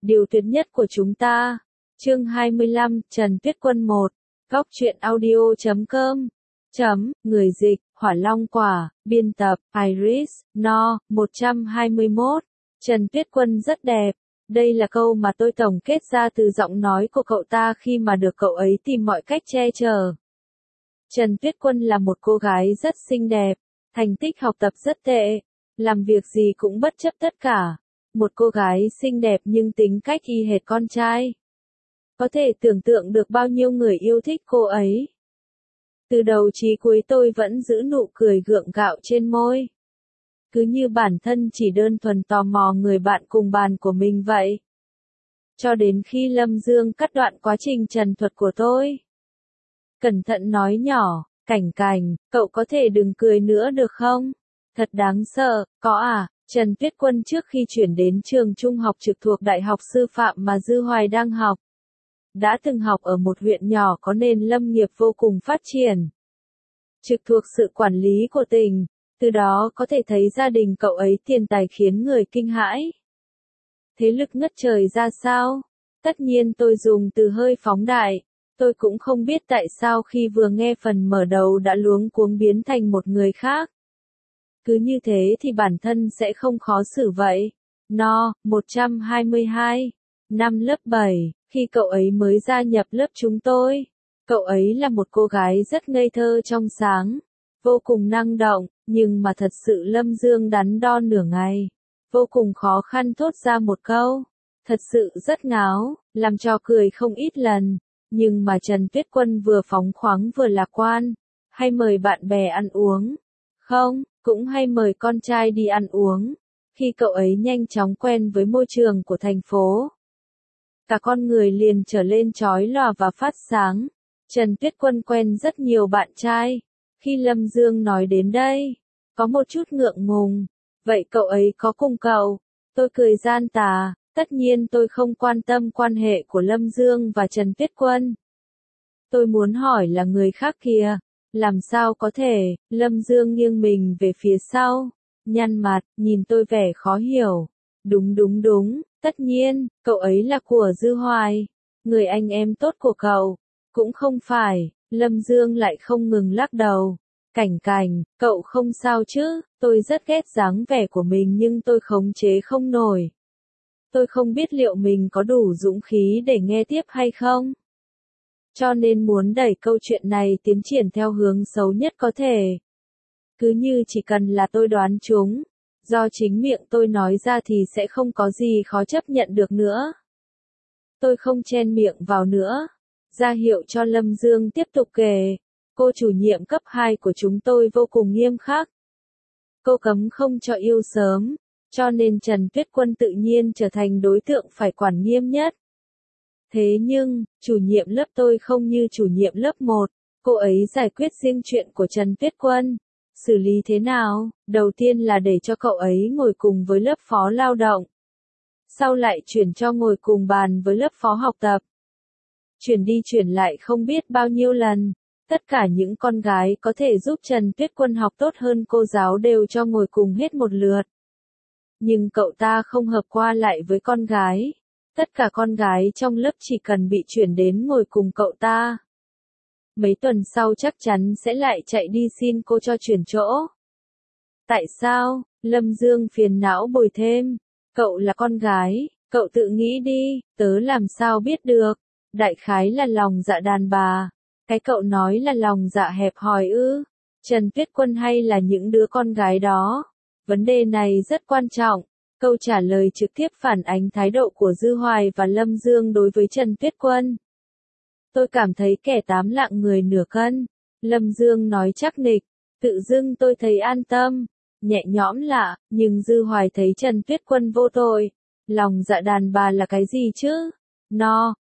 Điều tuyệt nhất của chúng ta. Chương 25, Trần Tuyết Quân 1. Góc truyện audio.com. Người dịch, Hỏa Long Quả, biên tập, Iris, No, 121. Trần Tuyết Quân rất đẹp. Đây là câu mà tôi tổng kết ra từ giọng nói của cậu ta khi mà được cậu ấy tìm mọi cách che chở. Trần Tuyết Quân là một cô gái rất xinh đẹp, thành tích học tập rất tệ, làm việc gì cũng bất chấp tất cả. Một cô gái xinh đẹp nhưng tính cách y hệt con trai. Có thể tưởng tượng được bao nhiêu người yêu thích cô ấy. Từ đầu chí cuối tôi vẫn giữ nụ cười gượng gạo trên môi. Cứ như bản thân chỉ đơn thuần tò mò người bạn cùng bàn của mình vậy. Cho đến khi Lâm Dương cắt đoạn quá trình trần thuật của tôi. Cẩn thận nói nhỏ, Cảnh, cậu có thể đừng cười nữa được không? Thật đáng sợ, có à? Trần Tuyết Quân trước khi chuyển đến trường trung học trực thuộc Đại học Sư phạm mà Dư Hoài đang học. Đã từng học ở một huyện nhỏ có nền lâm nghiệp vô cùng phát triển. Trực thuộc sự quản lý của tỉnh, từ đó có thể thấy gia đình cậu ấy tiền tài khiến người kinh hãi. Thế lực ngất trời ra sao? Tất nhiên tôi dùng từ hơi phóng đại. Tôi cũng không biết tại sao khi vừa nghe phần mở đầu đã luống cuống biến thành một người khác. Cứ như thế thì bản thân sẽ không khó xử vậy. No, 122. Năm lớp 7, khi cậu ấy mới gia nhập lớp chúng tôi. Cậu ấy là một cô gái rất ngây thơ trong sáng, vô cùng năng động, nhưng mà thật sự Lâm Dương đắn đo nửa ngày. Vô cùng khó khăn thốt ra một câu. Thật sự rất ngáo, làm cho cười không ít lần. Nhưng mà Trần Tuyết Quân vừa phóng khoáng vừa lạc quan. Hay mời bạn bè ăn uống. Không, cũng hay mời con trai đi ăn uống. Khi cậu ấy nhanh chóng quen với môi trường của thành phố, cả con người liền trở lên chói lòa và phát sáng. Trần Tuyết Quân quen rất nhiều bạn trai. Khi Lâm Dương nói đến đây, có một chút ngượng ngùng. Vậy cậu ấy có cùng cậu? Tôi cười gian tà. Tất nhiên tôi không quan tâm quan hệ của Lâm Dương và Trần Tuyết Quân. Tôi muốn hỏi là người khác kìa. Làm sao có thể? Lâm Dương nghiêng mình về phía sau, nhăn mặt, nhìn tôi vẻ khó hiểu. Đúng, tất nhiên, cậu ấy là của Dư Hoài. Người anh em tốt của cậu. Cũng không phải, Lâm Dương lại không ngừng lắc đầu. Cảnh, cậu không sao chứ? Tôi rất ghét dáng vẻ của mình nhưng tôi khống chế không nổi. Tôi không biết liệu mình có đủ dũng khí để nghe tiếp hay không. Cho nên muốn đẩy câu chuyện này tiến triển theo hướng xấu nhất có thể. Cứ như chỉ cần là tôi đoán chúng, do chính miệng tôi nói ra thì sẽ không có gì khó chấp nhận được nữa. Tôi không chen miệng vào nữa, ra hiệu cho Lâm Dương tiếp tục kể. Cô chủ nhiệm cấp 2 của chúng tôi vô cùng nghiêm khắc. Cô cấm không cho yêu sớm, cho nên Trần Tuyết Quân tự nhiên trở thành đối tượng phải quản nghiêm nhất. Thế nhưng, chủ nhiệm lớp tôi không như chủ nhiệm lớp 1, cô ấy giải quyết riêng chuyện của Trần Tuyết Quân. Xử lý thế nào? Đầu tiên là để cho cậu ấy ngồi cùng với lớp phó lao động. Sau lại chuyển cho ngồi cùng bàn với lớp phó học tập. Chuyển đi chuyển lại không biết bao nhiêu lần. Tất cả những con gái có thể giúp Trần Tuyết Quân học tốt hơn cô giáo đều cho ngồi cùng hết một lượt. Nhưng cậu ta không hợp qua lại với con gái. Tất cả con gái trong lớp chỉ cần bị chuyển đến ngồi cùng cậu ta. Mấy tuần sau chắc chắn sẽ lại chạy đi xin cô cho chuyển chỗ. Tại sao? Lâm Dương phiền não bồi thêm. Cậu là con gái, cậu tự nghĩ đi, tớ làm sao biết được. Đại khái là lòng dạ đàn bà. Cái cậu nói là lòng dạ hẹp hòi ư? Trần Tuyết Quân hay là những đứa con gái đó? Vấn đề này rất quan trọng. Câu trả lời trực tiếp phản ánh thái độ của Dư Hoài và Lâm Dương đối với Trần Tuyết Quân. Tôi cảm thấy kẻ tám lạng người nửa cân. Lâm Dương nói chắc nịch. Tự dưng tôi thấy an tâm, nhẹ nhõm lạ, nhưng Dư Hoài thấy Trần Tuyết Quân vô tội. Lòng dạ đàn bà là cái gì chứ? No,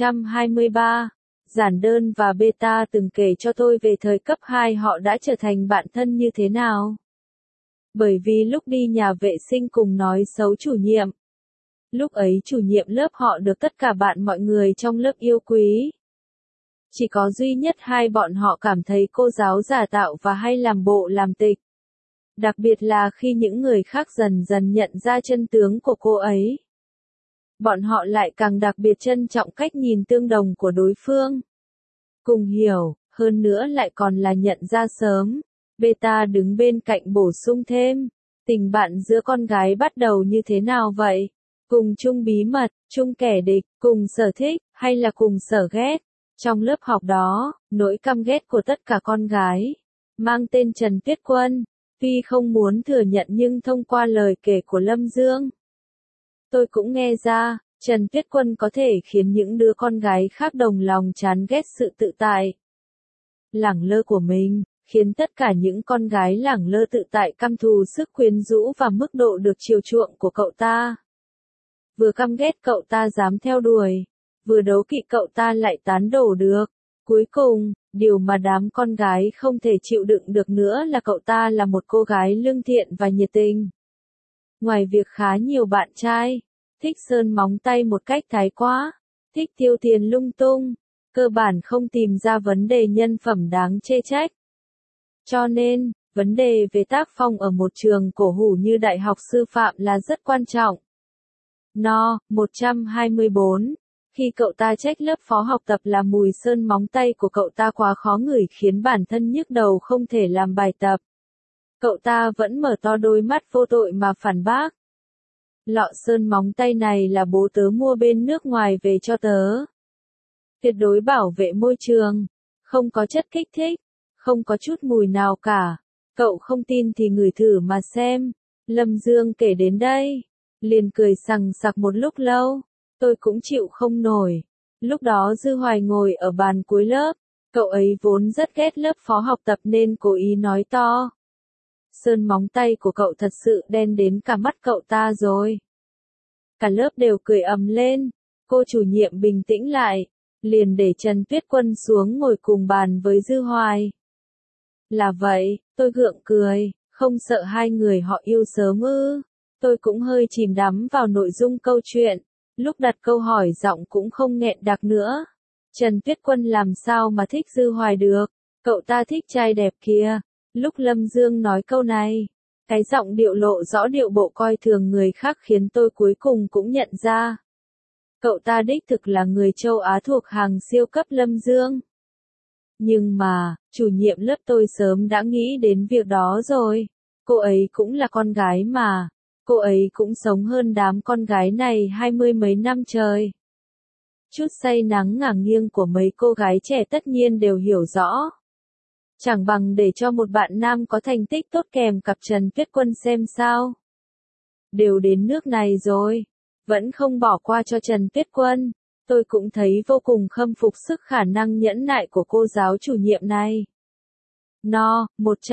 123. Giản đơn và beta từng kể cho tôi về thời cấp 2 họ đã trở thành bạn thân như thế nào. Bởi vì lúc đi nhà vệ sinh cùng nói xấu chủ nhiệm. Lúc ấy chủ nhiệm lớp họ được tất cả bạn mọi người trong lớp yêu quý. Chỉ có duy nhất hai bọn họ cảm thấy cô giáo giả tạo và hay làm bộ làm tịch. Đặc biệt là khi những người khác dần dần nhận ra chân tướng của cô ấy. bọn họ lại càng đặc biệt trân trọng cách nhìn tương đồng của đối phương. Cùng hiểu, hơn nữa lại còn là nhận ra sớm. Beta đứng bên cạnh bổ sung thêm, tình bạn giữa con gái bắt đầu như thế nào vậy? Cùng chung bí mật, chung kẻ địch, cùng sở thích, hay là cùng sở ghét? Trong lớp học đó, nỗi căm ghét của tất cả con gái, mang tên Trần Tuyết Quân, tuy không muốn thừa nhận nhưng thông qua lời kể của Lâm Dương, tôi cũng nghe ra, Trần Tuyết Quân có thể khiến những đứa con gái khác đồng lòng chán ghét sự tự tại, lẳng lơ của mình, khiến tất cả những con gái lẳng lơ tự tại căm thù sức quyến rũ và mức độ được chiều chuộng của cậu ta. Vừa căm ghét cậu ta dám theo đuổi, vừa đố kỵ cậu ta lại tán đổ được. Cuối cùng, điều mà đám con gái không thể chịu đựng được nữa là cậu ta là một cô gái lương thiện và nhiệt tình. Ngoài việc khá nhiều bạn trai, thích sơn móng tay một cách thái quá, thích tiêu tiền lung tung, cơ bản không tìm ra vấn đề nhân phẩm đáng chê trách. Cho nên, vấn đề về tác phong ở một trường cổ hủ như Đại học Sư phạm là rất quan trọng. No. 124. Khi cậu ta trách lớp phó học tập là mùi sơn móng tay của cậu ta quá khó ngửi khiến bản thân nhức đầu không thể làm bài tập, cậu ta vẫn mở to đôi mắt vô tội mà phản bác. Lọ sơn móng tay này là bố tớ mua bên nước ngoài về cho tớ. Tuyệt đối bảo vệ môi trường, không có chất kích thích, không có chút mùi nào cả. Cậu không tin thì ngửi thử mà xem. Lâm Dương kể đến đây, liền cười sằng sặc một lúc lâu. Tôi cũng chịu không nổi. Lúc đó Dư Hoài ngồi ở bàn cuối lớp, cậu ấy vốn rất ghét lớp phó học tập nên cố ý nói to. Sơn móng tay của cậu thật sự đen đến cả mắt cậu ta rồi. Cả lớp đều cười ầm lên. Cô chủ nhiệm bình tĩnh lại, liền để Trần Tuyết Quân xuống ngồi cùng bàn với Dư Hoài. Là vậy, tôi gượng cười, không sợ hai người họ yêu sớm ư? Tôi cũng hơi chìm đắm vào nội dung câu chuyện, lúc đặt câu hỏi giọng cũng không nghẹn đặc nữa. Trần Tuyết Quân làm sao mà thích Dư Hoài được, cậu ta thích trai đẹp kia. Lúc Lâm Dương nói câu này, cái giọng điệu lộ rõ điệu bộ coi thường người khác khiến tôi cuối cùng cũng nhận ra. Cậu ta đích thực là người châu Á thuộc hàng siêu cấp Lâm Dương. Nhưng mà, chủ nhiệm lớp tôi sớm đã nghĩ đến việc đó rồi. Cô ấy cũng là con gái mà. Cô ấy cũng sống hơn đám con gái này 20 mấy năm trời. Chút say nắng ngả nghiêng của mấy cô gái trẻ tất nhiên đều hiểu rõ. Chẳng bằng để cho một bạn nam có thành tích tốt kèm cặp Trần Tuyết Quân xem sao. Đều đến nước này rồi, vẫn không bỏ qua cho Trần Tuyết Quân. Tôi cũng thấy vô cùng khâm phục sức khả năng nhẫn nại của cô giáo chủ nhiệm này. No.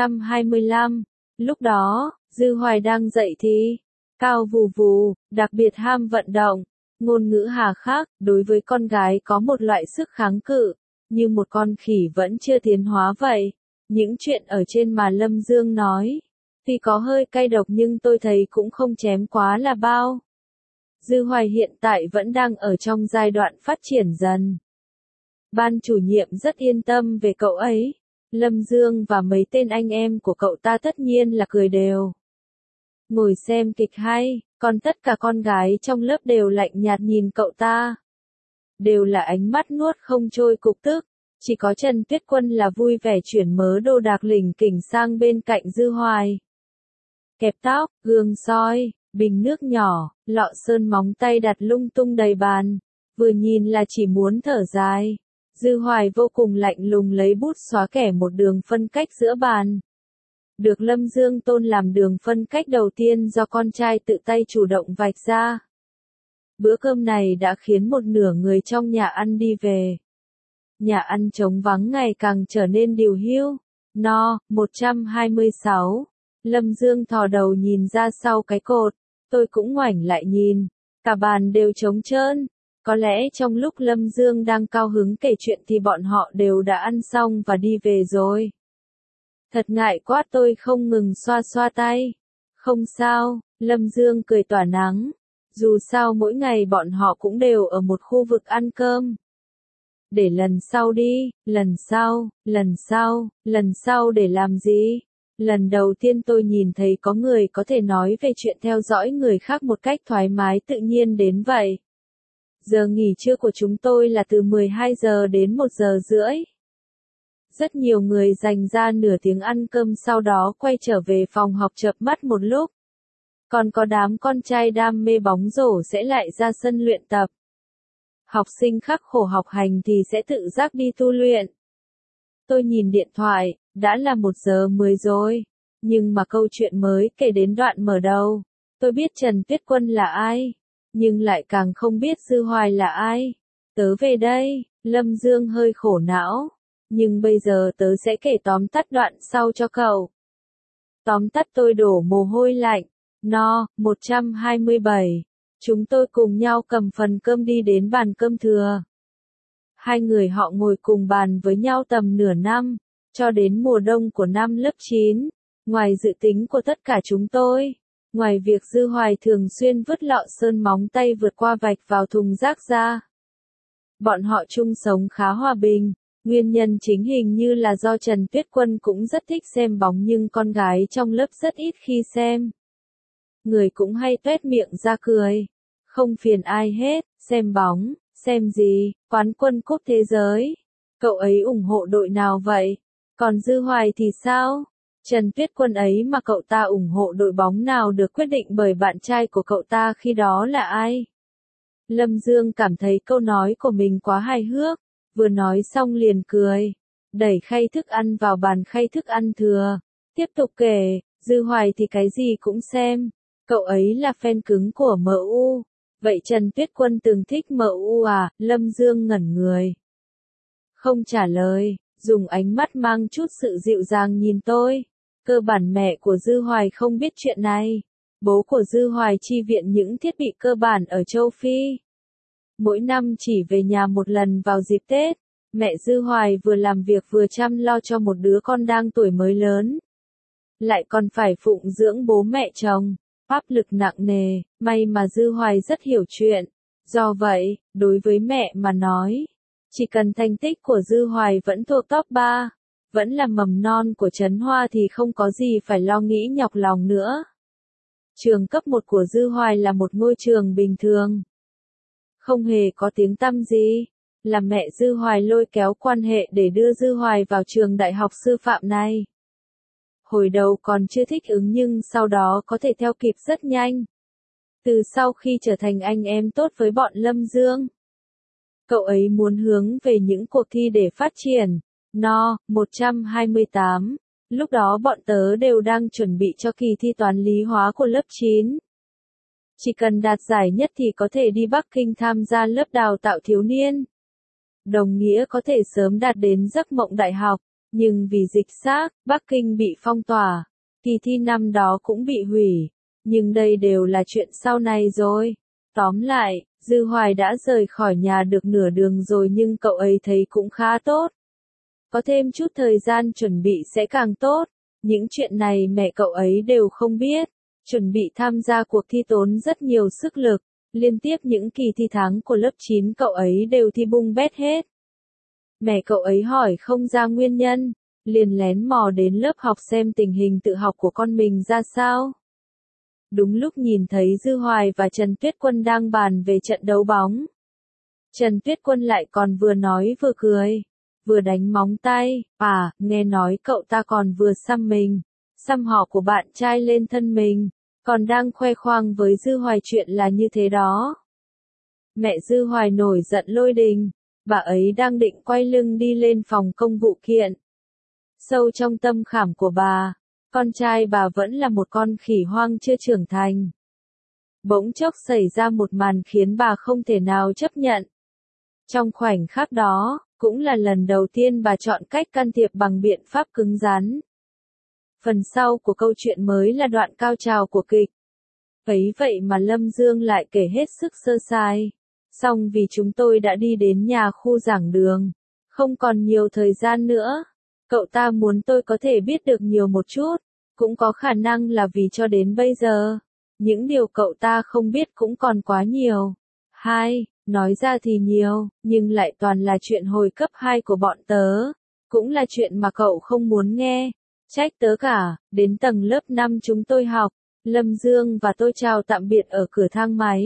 125. Lúc đó, Dư Hoài đang dậy thì, cao vù vù, đặc biệt ham vận động, ngôn ngữ hà khắc, đối với con gái có một loại sức kháng cự, như một con khỉ vẫn chưa tiến hóa vậy. Những chuyện ở trên mà Lâm Dương nói, tuy có hơi cay độc nhưng tôi thấy cũng không chém quá là bao. Dư Hoài hiện tại vẫn đang ở trong giai đoạn phát triển dần. Ban chủ nhiệm rất yên tâm về cậu ấy. Lâm Dương và mấy tên anh em của cậu ta tất nhiên là cười đều. Ngồi xem kịch hay, còn tất cả con gái trong lớp đều lạnh nhạt nhìn cậu ta. Đều là ánh mắt nuốt không trôi cục tức. Chỉ có Trần Tuyết Quân là vui vẻ chuyển mớ đồ đạc lỉnh kỉnh sang bên cạnh Dư Hoài. Kẹp tóc, gương soi, bình nước nhỏ, lọ sơn móng tay đặt lung tung đầy bàn. Vừa nhìn là chỉ muốn thở dài. Dư Hoài vô cùng lạnh lùng lấy bút xóa kẻ một đường phân cách giữa bàn. Được Lâm Dương tôn làm đường phân cách đầu tiên do con trai tự tay chủ động vạch ra. Bữa cơm này đã khiến một nửa người trong nhà ăn đi về. Nhà ăn trống vắng ngày càng trở nên điều hiu. No. 126. Lâm Dương thò đầu nhìn ra sau cái cột. Tôi cũng ngoảnh lại nhìn. Cả bàn đều trống trơn. Có lẽ trong lúc Lâm Dương đang cao hứng kể chuyện thì bọn họ đều đã ăn xong và đi về rồi. Thật ngại quá, tôi không ngừng xoa xoa tay. Không sao, Lâm Dương cười tỏa nắng. Dù sao mỗi ngày bọn họ cũng đều ở một khu vực ăn cơm. Để lần sau đi, lần sau để làm gì? Lần đầu tiên tôi nhìn thấy có người có thể nói về chuyện theo dõi người khác một cách thoải mái tự nhiên đến vậy. Giờ nghỉ trưa của chúng tôi là từ 12 giờ đến 1 giờ rưỡi. Rất nhiều người dành ra nửa tiếng ăn cơm sau đó quay trở về phòng học chợp mắt một lúc. Còn có đám con trai đam mê bóng rổ sẽ lại ra sân luyện tập. Học sinh khắc khổ học hành thì sẽ tự giác đi tu luyện. Tôi nhìn điện thoại, đã là 1 giờ 10 rồi. Nhưng mà câu chuyện mới kể đến đoạn mở đầu. Tôi biết Trần Tuyết Quân là ai, nhưng lại càng không biết Dư Hoài là ai. Tớ về đây, Lâm Dương hơi khổ não. Nhưng bây giờ tớ sẽ kể tóm tắt đoạn sau cho cậu. Tóm tắt tôi đổ mồ hôi lạnh. 127. Chúng tôi cùng nhau cầm phần cơm đi đến bàn cơm thừa. Hai người họ ngồi cùng bàn với nhau tầm nửa năm, cho đến mùa đông của năm lớp 9. Ngoài dự tính của tất cả chúng tôi, ngoài việc Dư Hoài thường xuyên vứt lọ sơn móng tay vượt qua vạch vào thùng rác ra, bọn họ chung sống khá hòa bình. Nguyên nhân chính hình như là do Trần Tuyết Quân cũng rất thích xem bóng nhưng con gái trong lớp rất ít khi xem. Người cũng hay tuét miệng ra cười. Không phiền ai hết, xem bóng, xem gì, quán quân cúp thế giới. Cậu ấy ủng hộ đội nào vậy? Còn Dư Hoài thì sao? Trần Tuyết Quân ấy mà cậu ta ủng hộ đội bóng nào được quyết định bởi bạn trai của cậu ta khi đó là ai? Lâm Dương cảm thấy câu nói của mình quá hài hước, vừa nói xong liền cười, đẩy khay thức ăn vào bàn khay thức ăn thừa, tiếp tục kể, Dư Hoài thì cái gì cũng xem, cậu ấy là fan cứng của MU. Vậy Trần Tuyết Quân từng thích MU à? Lâm Dương ngẩn người, không trả lời, dùng ánh mắt mang chút sự dịu dàng nhìn tôi. Cơ bản mẹ của Dư Hoài không biết chuyện này. Bố của Dư Hoài chi viện những thiết bị cơ bản ở châu Phi. Mỗi năm chỉ về nhà một lần vào dịp Tết. Mẹ Dư Hoài vừa làm việc vừa chăm lo cho một đứa con đang tuổi mới lớn. Lại còn phải phụng dưỡng bố mẹ chồng. Áp lực nặng nề, may mà Dư Hoài rất hiểu chuyện. Do vậy, đối với mẹ mà nói, chỉ cần thành tích của Dư Hoài vẫn thuộc top 3, vẫn là mầm non của Trấn Hoa thì không có gì phải lo nghĩ nhọc lòng nữa. Trường cấp 1 của Dư Hoài là một ngôi trường bình thường. Không hề có tiếng tăm gì. Là mẹ Dư Hoài lôi kéo quan hệ để đưa Dư Hoài vào trường đại học sư phạm này. Hồi đầu còn chưa thích ứng nhưng sau đó có thể theo kịp rất nhanh. Từ sau khi trở thành anh em tốt với bọn Lâm Dương, cậu ấy muốn hướng về những cuộc thi để phát triển. 128. Lúc đó bọn tớ đều đang chuẩn bị cho kỳ thi toán lý hóa của lớp 9. Chỉ cần đạt giải nhất thì có thể đi Bắc Kinh tham gia lớp đào tạo thiếu niên. Đồng nghĩa có thể sớm đạt đến giấc mộng đại học. Nhưng vì dịch xác, Bắc Kinh bị phong tỏa. Kỳ thi năm đó cũng bị hủy. Nhưng đây đều là chuyện sau này rồi. Tóm lại, Dư Hoài đã rời khỏi nhà được nửa đường rồi nhưng cậu ấy thấy cũng khá tốt. Có thêm chút thời gian chuẩn bị sẽ càng tốt. Những chuyện này mẹ cậu ấy đều không biết. Chuẩn bị tham gia cuộc thi tốn rất nhiều sức lực. Liên tiếp những kỳ thi tháng của lớp 9 cậu ấy đều thi bung bét hết. Mẹ cậu ấy hỏi không ra nguyên nhân. Liền lén mò đến lớp học xem tình hình tự học của con mình ra sao. Đúng lúc nhìn thấy Dư Hoài và Trần Tuyết Quân đang bàn về trận đấu bóng. Trần Tuyết Quân lại còn vừa nói vừa cười. Vừa đánh móng tay, nghe nói cậu ta còn vừa xăm mình, xăm họ của bạn trai lên thân mình, còn đang khoe khoang với Dư Hoài chuyện là như thế đó. Mẹ Dư Hoài nổi giận lôi đình, bà ấy đang định quay lưng đi lên phòng công vụ kiện. Sâu trong tâm khảm của bà, con trai bà vẫn là một con khỉ hoang chưa trưởng thành. Bỗng chốc xảy ra một màn khiến bà không thể nào chấp nhận. Trong khoảnh khắc đó, cũng là lần đầu tiên bà chọn cách can thiệp bằng biện pháp cứng rắn. Phần sau của câu chuyện mới là đoạn cao trào của kịch. Ấy vậy mà Lâm Dương lại kể hết sức sơ sài. Xong vì chúng tôi đã đi đến nhà khu giảng đường. Không còn nhiều thời gian nữa. Cậu ta muốn tôi có thể biết được nhiều một chút. Cũng có khả năng là vì cho đến bây giờ, những điều cậu ta không biết cũng còn quá nhiều. Nói ra thì nhiều, nhưng lại toàn là chuyện hồi cấp 2 của bọn tớ. Cũng là chuyện mà cậu không muốn nghe. Trách tớ cả, đến tầng lớp 5 chúng tôi học. Lâm Dương và tôi chào tạm biệt ở cửa thang máy.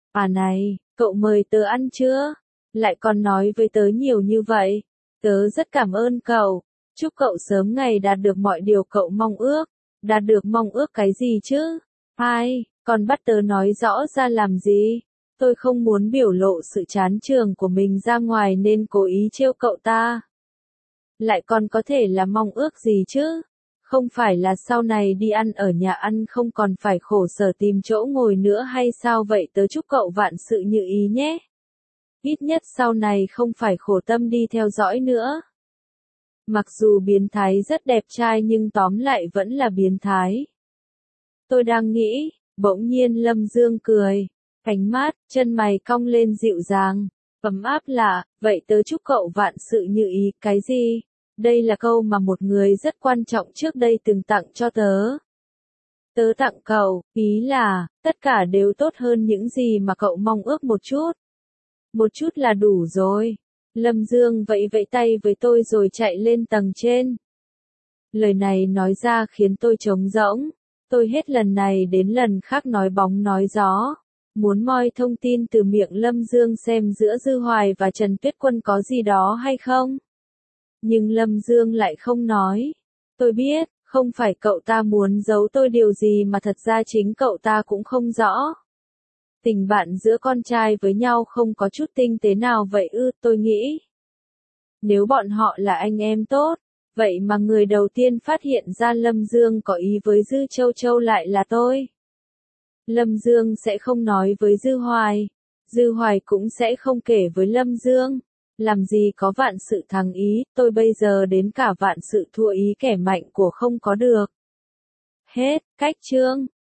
À này, cậu mời tớ ăn chưa? Lại còn nói với tớ nhiều như vậy. Tớ rất cảm ơn cậu. Chúc cậu sớm ngày đạt được mọi điều cậu mong ước. Đạt được mong ước cái gì chứ? Ai, còn bắt tớ nói rõ ra làm gì? Tôi không muốn biểu lộ sự chán chường của mình ra ngoài nên cố ý trêu cậu ta. Lại còn có thể là mong ước gì chứ? Không phải là sau này đi ăn ở nhà ăn không còn phải khổ sở tìm chỗ ngồi nữa hay sao vậy? Tớ chúc cậu vạn sự như ý nhé. Ít nhất sau này không phải khổ tâm đi theo dõi nữa. Mặc dù biến thái rất đẹp trai nhưng tóm lại vẫn là biến thái. Tôi đang nghĩ, bỗng nhiên Lâm Dương cười. Ánh mát, chân mày cong lên dịu dàng. Ấm áp lạ, vậy tớ chúc cậu vạn sự như ý, cái gì? Đây là câu mà một người rất quan trọng trước đây từng tặng cho tớ. Tớ tặng cậu, ý là, tất cả đều tốt hơn những gì mà cậu mong ước một chút. Một chút là đủ rồi. Lâm Dương vẫy vẫy tay với tôi rồi chạy lên tầng trên. Lời này nói ra khiến tôi trống rỗng. Tôi hết lần này đến lần khác nói bóng nói gió. Muốn moi thông tin từ miệng Lâm Dương xem giữa Dư Hoài và Trần Tuyết Quân có gì đó hay không. Nhưng Lâm Dương lại không nói. Tôi biết, không phải cậu ta muốn giấu tôi điều gì mà thật ra chính cậu ta cũng không rõ. Tình bạn giữa con trai với nhau không có chút tinh tế nào vậy ư, tôi nghĩ. Nếu bọn họ là anh em tốt, vậy mà người đầu tiên phát hiện ra Lâm Dương có ý với Dư Châu Châu lại là tôi. Lâm Dương sẽ không nói với Dư Hoài. Dư Hoài cũng sẽ không kể với Lâm Dương. Làm gì có vạn sự thắng ý, tôi bây giờ đến cả vạn sự thua ý kẻ mạnh của không có được. Hết, cách chương.